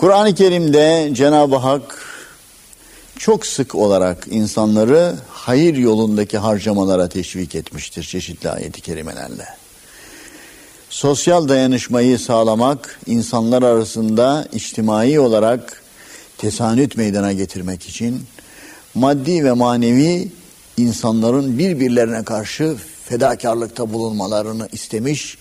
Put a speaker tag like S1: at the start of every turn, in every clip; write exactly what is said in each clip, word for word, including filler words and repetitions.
S1: Kur'an-ı Kerim'de Cenab-ı Hak çok sık olarak insanları hayır yolundaki harcamalara teşvik etmiştir çeşitli ayet-i kerimelerle. Sosyal dayanışmayı sağlamak, insanlar arasında içtimai olarak tesanüt meydana getirmek için maddi ve manevi insanların birbirlerine karşı fedakarlıkta bulunmalarını istemiş,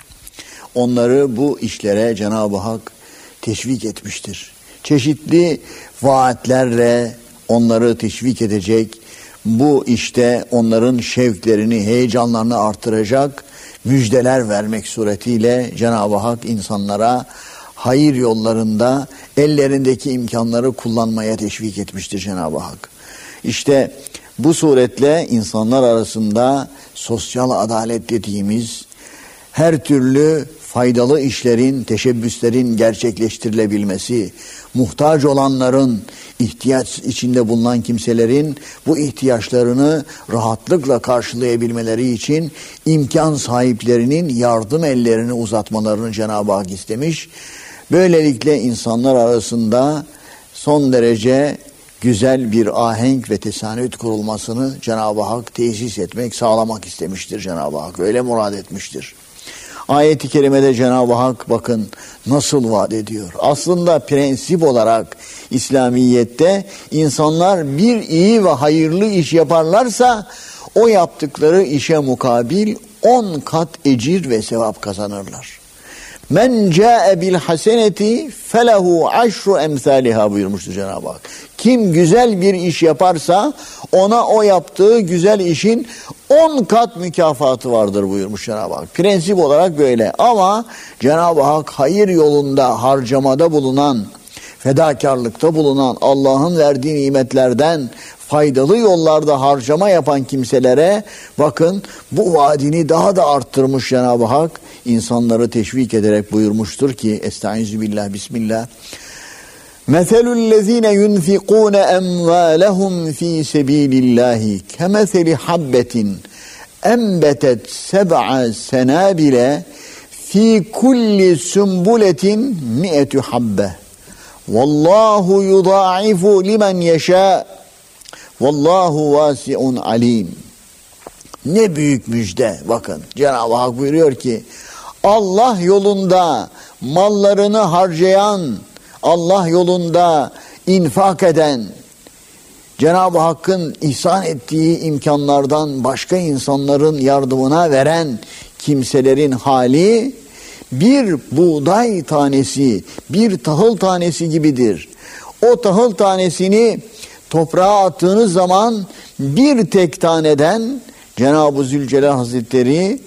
S1: onları bu işlere Cenab-ı Hak teşvik etmiştir. Çeşitli vaatlerle onları teşvik edecek, bu işte onların şevklerini, heyecanlarını artıracak müjdeler vermek suretiyle Cenab-ı Hak insanlara hayır yollarında ellerindeki imkanları kullanmaya teşvik etmiştir Cenab-ı Hak. İşte bu suretle insanlar arasında sosyal adalet dediğimiz her türlü faydalı işlerin, teşebbüslerin gerçekleştirilebilmesi, muhtaç olanların, ihtiyaç içinde bulunan kimselerin bu ihtiyaçlarını rahatlıkla karşılayabilmeleri için imkan sahiplerinin yardım ellerini uzatmalarını Cenab-ı Hak istemiş. Böylelikle insanlar arasında son derece güzel bir ahenk ve tesanüt kurulmasını Cenab-ı Hak tesis etmek, sağlamak istemiştir Cenab-ı Hak. Öyle murad etmiştir. Ayet-i kerimede Cenab-ı Hak bakın nasıl vaat ediyor. Aslında prensip olarak İslamiyet'te insanlar bir iyi ve hayırlı iş yaparlarsa o yaptıkları işe mukabil on kat ecir ve sevap kazanırlar. Men ca'e bil haseneti felehu aşru emsaliha buyurmuştu Cenab-ı Hak. Kim güzel bir iş yaparsa ona o yaptığı güzel işin on kat mükafatı vardır buyurmuş Cenab-ı Hak. Prensip olarak böyle ama Cenab-ı Hak hayır yolunda harcamada bulunan, fedakarlıkta bulunan, Allah'ın verdiği nimetlerden faydalı yollarda harcama yapan kimselere bakın bu vaadini daha da arttırmış Cenab-ı Hak, insanları teşvik ederek buyurmuştur ki Estaizu billah, Bismillah. Meselü'llezine yunfikûne emvâlehum fî sebîlillâhi kemeseli habbetin enbetet seb'a senâbile fî kulli sümbületin mi'etü habbe. Vallahu yudâ'ifu limen yeşâ. Vallahu vâsi'un alîm. Ne büyük müjde bakın. Cenab-ı Hak buyuruyor ki Allah yolunda mallarını harcayan, Allah yolunda infak eden, Cenab-ı Hakk'ın ihsan ettiği imkanlardan başka insanların yardımına veren kimselerin hali bir buğday tanesi, bir tahıl tanesi gibidir. O tahıl tanesini toprağa attığınız zaman bir tek taneden Cenab-ı Zülcelal Hazretleri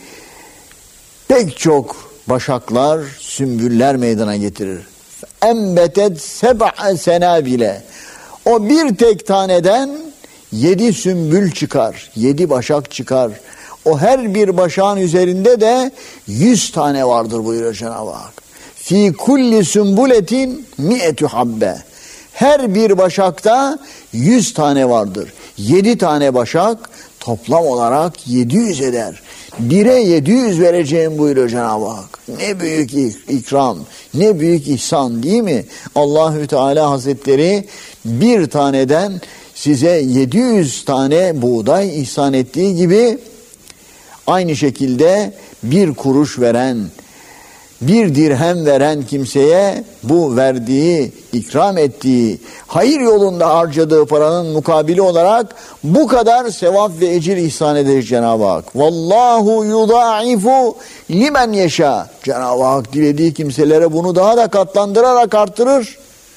S1: pek çok başaklar, sümbüller meydana getirir. Embetet seb'a senabile. O bir tek taneden yedi sümbül çıkar, yedi başak çıkar. O her bir başağın üzerinde de yüz tane vardır buyuruyor Cenab-ı Hak. Fi kulli sümbületin mi'etü habbe. Her bir başakta yüz tane vardır. Yedi tane başak toplam olarak yedi yüz eder. Bire yedi yüz vereceğim buyuruyor Cenab-ı Hak. Ne büyük ikram, ne büyük ihsan değil mi? Allahü Teala Hazretleri bir taneden size yedi yüz tane buğday ihsan ettiği gibi aynı şekilde bir kuruş veren, bir dirhem veren kimseye bu verdiği, ikram ettiği, hayır yolunda harcadığı paranın mukabili olarak bu kadar sevap ve ecir ihsan edecek Cenab-ı Hak. Vallahu yudâ'ifu limen yeşâ. Cenab-ı Hak dilediği kimselere bunu daha da katlandırarak artırır.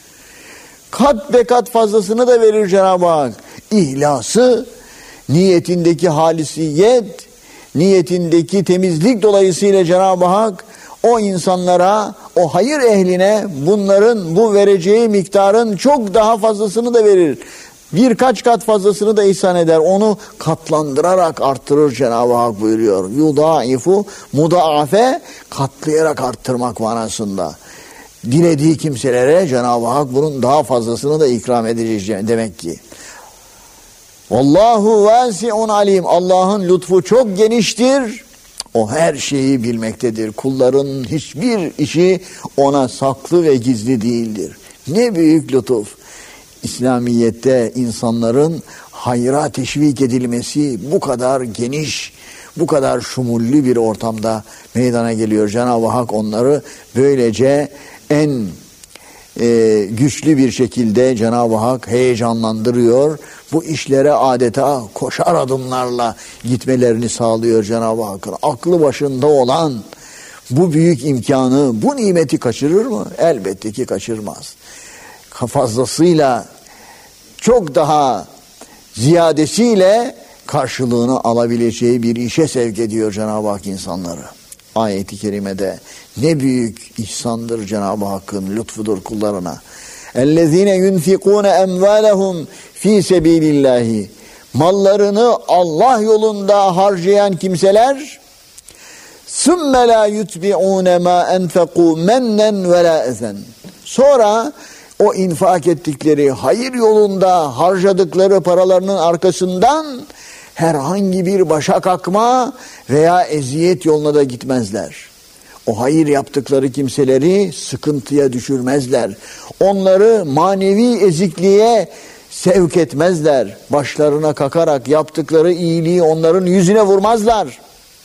S1: Kat be kat fazlasını da verir Cenab-ı Hak. İhlası, niyetindeki halisiyet, niyetindeki temizlik dolayısıyla Cenab-ı Hak o insanlara, o hayır ehline bunların bu vereceği miktarın çok daha fazlasını da verir. Birkaç kat fazlasını da ihsan eder. Onu katlandırarak arttırır Cenab-ı Hak buyuruyor. Yudâifu, mudâafe, katlayarak arttırmak manasında. Dilediği kimselere Cenab-ı Hak bunun daha fazlasını da ikram edecek demek ki. Vallahu vâsi'un alim. Allah'ın lütfu çok geniştir. O her şeyi bilmektedir. Kulların hiçbir işi ona saklı ve gizli değildir. Ne büyük lütuf. İslamiyet'te insanların hayra teşvik edilmesi bu kadar geniş, bu kadar şumullü bir ortamda meydana geliyor. Cenab-ı Hak onları böylece en e, güçlü bir şekilde Cenab-ı Hak heyecanlandırıyor. Bu işlere adeta koşar adımlarla gitmelerini sağlıyor Cenab-ı Hakk'ın. Aklı başında olan bu büyük imkanı, bu nimeti kaçırır mı? Elbette ki kaçırmaz. Fazlasıyla, çok daha ziyadesiyle karşılığını alabileceği bir işe sevk ediyor Cenab-ı Hak insanları. Ayet-i kerimede ne büyük ihsandır Cenab-ı Hakk'ın lütfudur kullarına. اَلَّذ۪ينَ يُنْفِقُونَ اَمْوَالَهُمْ ف۪ي سَب۪يلِ اللّٰهِ Mallarını Allah yolunda harcayan kimseler ثُمَّ لَا يُتْبِعُونَ مَا أَنْفَقُوا مَنًّا وَلَا اَذًا Sonra o infak ettikleri, hayır yolunda harcadıkları paralarının arkasından herhangi bir başa kalkma veya eziyet yoluna da gitmezler. O hayır yaptıkları kimseleri sıkıntıya düşürmezler. Onları manevi ezikliğe sevk etmezler. Başlarına kakarak yaptıkları iyiliği onların yüzüne vurmazlar.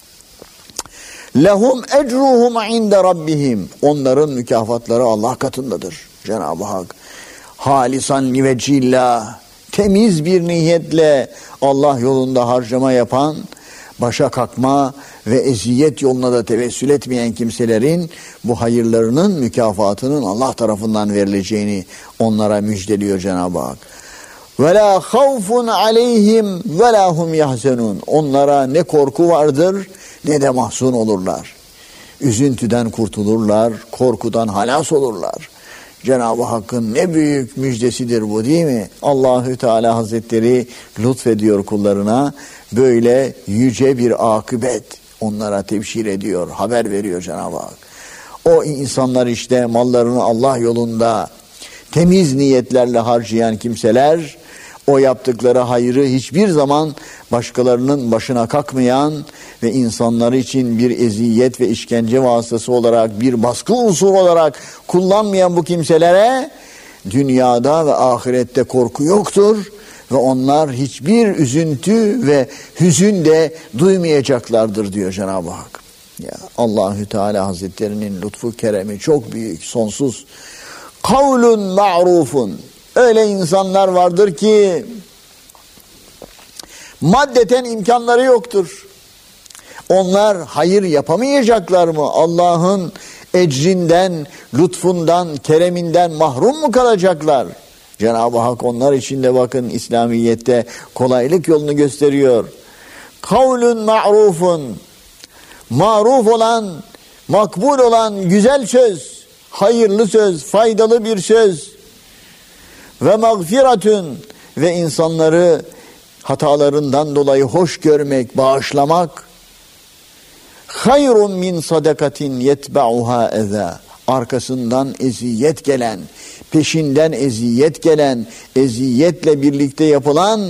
S1: Lehum ecruhum inde rabbihim. Onların mükafatları Allah katındadır. Cenab-ı Hak halisan livecillah, temiz bir niyetle Allah yolunda harcama yapan, başa kalkma ve eziyet yoluna da tevessül etmeyen kimselerin bu hayırlarının mükafatının Allah tarafından verileceğini onlara müjdeliyor Cenab-ı Hak. وَلَا خَوْفٌ عَلَيْهِمْ وَلَا هُمْ يَحْزَنُونَ Onlara ne korku vardır ne de mahzun olurlar. Üzüntüden kurtulurlar, korkudan halas olurlar. Cenab-ı Hakk'ın ne büyük müjdesidir bu, değil mi? Allahü Teala Hazretleri lütfediyor kullarına, böyle yüce bir akıbet onlara tebşir ediyor, haber veriyor Cenab-ı Hak. O insanlar işte mallarını Allah yolunda temiz niyetlerle harcayan kimseler, o yaptıkları hayrı hiçbir zaman başkalarının başına kalkmayan ve insanları için bir eziyet ve işkence vasıtası olarak, bir baskı unsuru olarak kullanmayan bu kimselere dünyada ve ahirette korku yoktur ve onlar hiçbir üzüntü ve hüzün de duymayacaklardır diyor Cenab-ı Hak. Ya Allahü Teala Hazretlerinin lütfu keremi çok büyük, sonsuz. Kavlun ma'rufun. Öyle insanlar vardır ki maddeten imkanları yoktur. Onlar hayır yapamayacaklar mı? Allah'ın ecrinden, lütfundan, kereminden mahrum mu kalacaklar? Cenab-ı Hak onlar için de bakın İslamiyet'te kolaylık yolunu gösteriyor. Kavlun ma'rufun. Maruf olan, makbul olan güzel söz, hayırlı söz, faydalı bir söz. Ve mağfiretün ve insanları hatalarından dolayı hoş görmek, bağışlamak. Hayrun min sadakatin yetba'uha eza. Arkasından eziyet gelen, peşinden eziyet gelen, eziyetle birlikte yapılan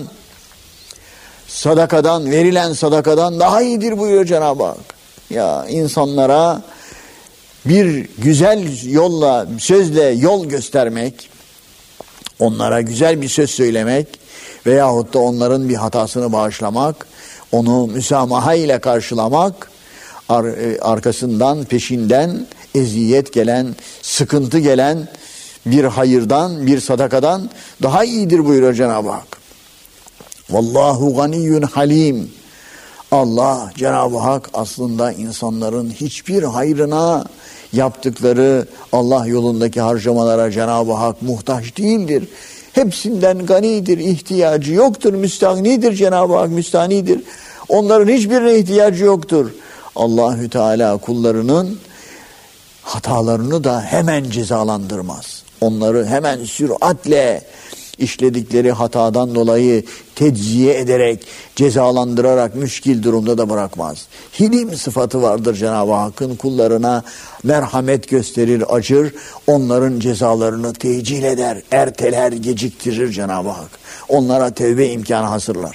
S1: sadakadan, verilen sadakadan daha iyidir buyuruyor Cenab-ı Hak. Ya insanlara bir güzel yolla, sözle yol göstermek, onlara güzel bir söz söylemek veyahut da onların bir hatasını bağışlamak, onu müsamaha ile karşılamak, ar arkasından, peşinden eziyet gelen, sıkıntı gelen bir hayırdan, bir sadakadan daha iyidir buyuruyor Cenab-ı Hak. Vallahu ganiyyun halim. Allah, Cenab-ı Hak aslında insanların hiçbir hayrına, yaptıkları Allah yolundaki harcamalara Cenab-ı Hak muhtaç değildir. Hepsinden ganidir, ihtiyacı yoktur, müstahnidir Cenab-ı Hak, müstahnidir. Onların hiçbirine ihtiyacı yoktur. Allahü Teala kullarının hatalarını da hemen cezalandırmaz. Onları hemen süratle işledikleri hatadan dolayı tecziye ederek, cezalandırarak müşkil durumda da bırakmaz. Hilim sıfatı vardır Cenab-ı Hakk'ın, kullarına merhamet gösterir, acır, onların cezalarını tecil eder, erteler, geciktirir Cenab-ı Hak. Onlara tevbe imkanı hazırlar.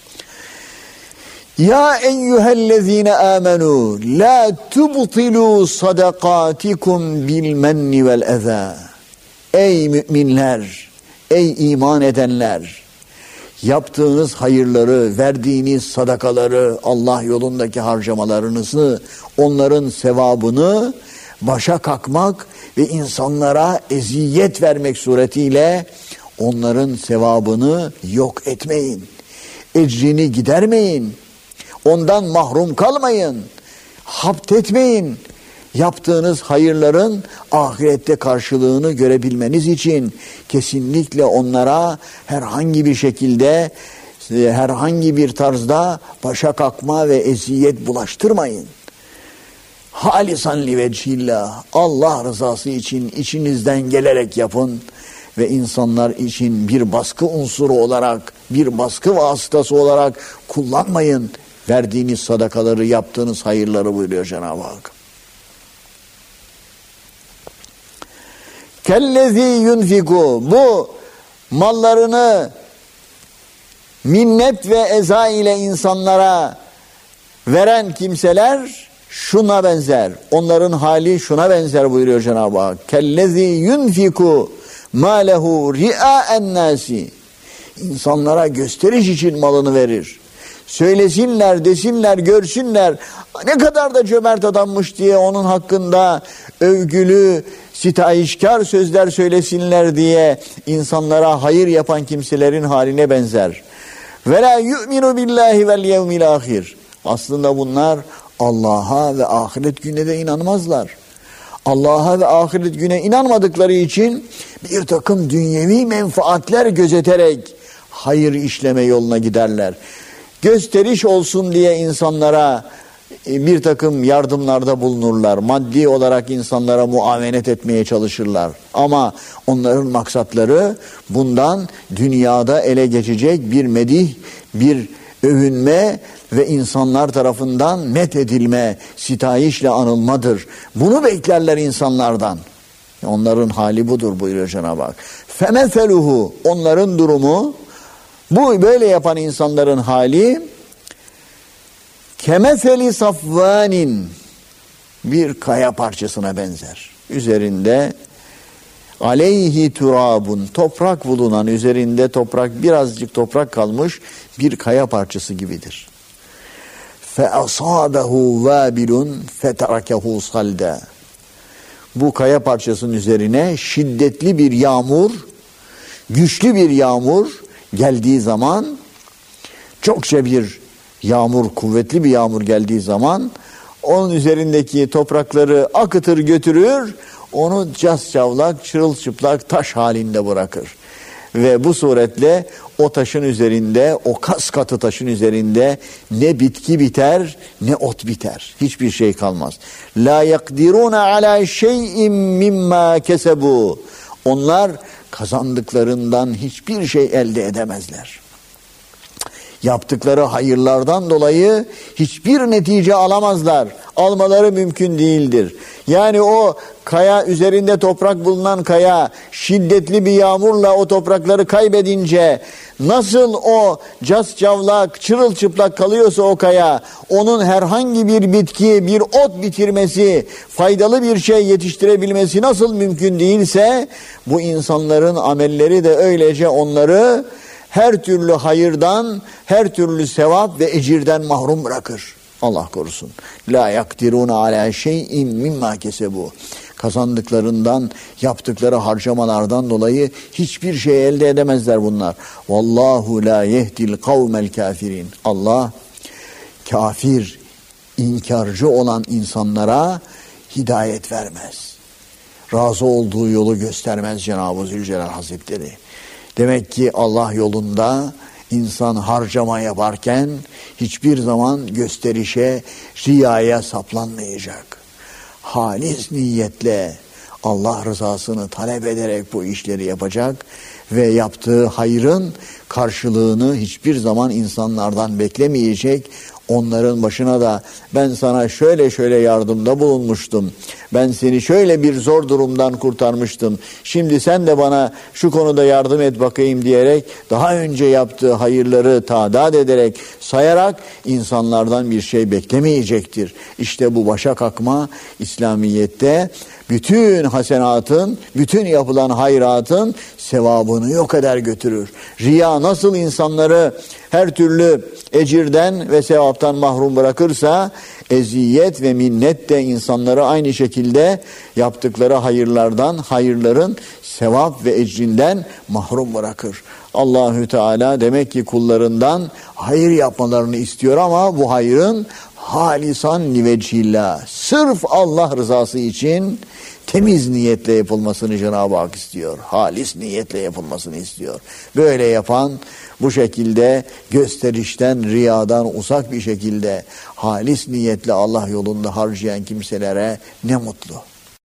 S1: Ya eyyühellezine amenu la tubtilu sadakatikum bil menni vel eza. Ey müminler, ey iman edenler, yaptığınız hayırları, verdiğiniz sadakaları, Allah yolundaki harcamalarınızı, onların sevabını başa kalkmak ve insanlara eziyet vermek suretiyle onların sevabını yok etmeyin. Ecrini gidermeyin. Ondan mahrum kalmayın. Hapt etmeyin. Yaptığınız hayırların ahirette karşılığını görebilmeniz için kesinlikle onlara herhangi bir şekilde, herhangi bir tarzda başa kalkma ve eziyet bulaştırmayın. Halisan li vecihillah, Allah rızası için içinizden gelerek yapın ve insanlar için bir baskı unsuru olarak, bir baskı vasıtası olarak kullanmayın. Verdiğiniz sadakaları, yaptığınız hayırları buyuruyor Cenab-ı Hak. Kellezi yunfiku, bu mallarını minnet ve eza ile insanlara veren kimseler şuna benzer. Onların hali şuna benzer buyuruyor Cenab-ı Hak. Kellezi yunfiku malehu ri'a'en nasi. İnsanlara gösteriş için malını verir. Söylesinler, desinler, görsünler. Ne kadar da cömert adammış diye onun hakkında övgülü, sitayişkar sözler söylesinler diye insanlara hayır yapan kimselerin haline benzer. Ve la yu'minu billahi vel yevmil ahir. Aslında bunlar Allah'a ve ahiret gününe de inanmazlar. Allah'a ve ahiret güne inanmadıkları için bir takım dünyevi menfaatler gözeterek hayır işleme yoluna giderler. Gösteriş olsun diye insanlara bir takım yardımlarda bulunurlar. Maddi olarak insanlara muavenet etmeye çalışırlar. Ama onların maksatları bundan dünyada ele geçecek bir medih, bir övünme ve insanlar tarafından met edilme, sitayişle anılmadır. Bunu beklerler insanlardan. Onların hali budur buyuruyor Cenab-ı Hak. Femeseluhu, onların durumu, bu böyle yapan insanların hali kemeseli safvanin, bir kaya parçasına benzer. Üzerinde aleyhi turabun, toprak bulunan, üzerinde toprak, birazcık toprak kalmış bir kaya parçası gibidir. Fe asabehu vabilun feterakehu salda. Bu kaya parçasının üzerine şiddetli bir yağmur, güçlü bir yağmur geldiği zaman, çokça bir yağmur, kuvvetli bir yağmur geldiği zaman onun üzerindeki toprakları akıtır götürür, onu cascavlak, çırılçıplak taş halinde bırakır. Ve bu suretle o taşın üzerinde, o kas katı taşın üzerinde ne bitki biter, ne ot biter. Hiçbir şey kalmaz. La yakdiruna ala şey'in mimma kesebu. Onlar kazandıklarından hiçbir şey elde edemezler. Yaptıkları hayırlardan dolayı hiçbir netice alamazlar. Almaları mümkün değildir. Yani o kaya, üzerinde toprak bulunan kaya şiddetli bir yağmurla o toprakları kaybedince nasıl o cascavlak, çırılçıplak kalıyorsa o kaya, onun herhangi bir bitki, bir ot bitirmesi, faydalı bir şey yetiştirebilmesi nasıl mümkün değilse, bu insanların amelleri de öylece onları her türlü hayırdan, her türlü sevap ve ecirden mahrum bırakır. Allah korusun. La yakdiruna ala şey'in mimma kesebu. Kazandıklarından, yaptıkları harcamalardan dolayı hiçbir şey elde edemezler bunlar. Vallahu la yehdil kavmel kafirin. Allah kafir, inkarcı olan insanlara hidayet vermez. Razı olduğu yolu göstermez Cenab-ı Zülcelal Hazretleri. Demek ki Allah yolunda insan harcama yaparken hiçbir zaman gösterişe, riyaya saplanmayacak. Halis niyetle Allah rızasını talep ederek bu işleri yapacak ve yaptığı hayrın karşılığını hiçbir zaman insanlardan beklemeyecek. Onların başına da ben sana şöyle şöyle yardımda bulunmuştum, ben seni şöyle bir zor durumdan kurtarmıştım, şimdi sen de bana şu konuda yardım et bakayım diyerek, daha önce yaptığı hayırları tadat ederek, sayarak insanlardan bir şey beklemeyecektir. İşte bu başa kalkma İslamiyet'te bütün hasenatın, bütün yapılan hayratın sevabını yok eder götürür. Riya nasıl insanları her türlü ecirden ve sevaptan mahrum bırakırsa, eziyet ve minnet de insanları aynı şekilde yaptıkları hayırlardan, hayırların sevap ve ecrinden mahrum bırakır. Allahü Teala demek ki kullarından hayır yapmalarını istiyor ama bu hayrın halisan livecihillah, sırf Allah rızası için temiz niyetle yapılmasını Cenab-ı Hak istiyor. Halis niyetle yapılmasını istiyor. Böyle yapan, bu şekilde gösterişten, riyadan uzak bir şekilde halis niyetle Allah yolunda harcayan kimselere ne mutlu.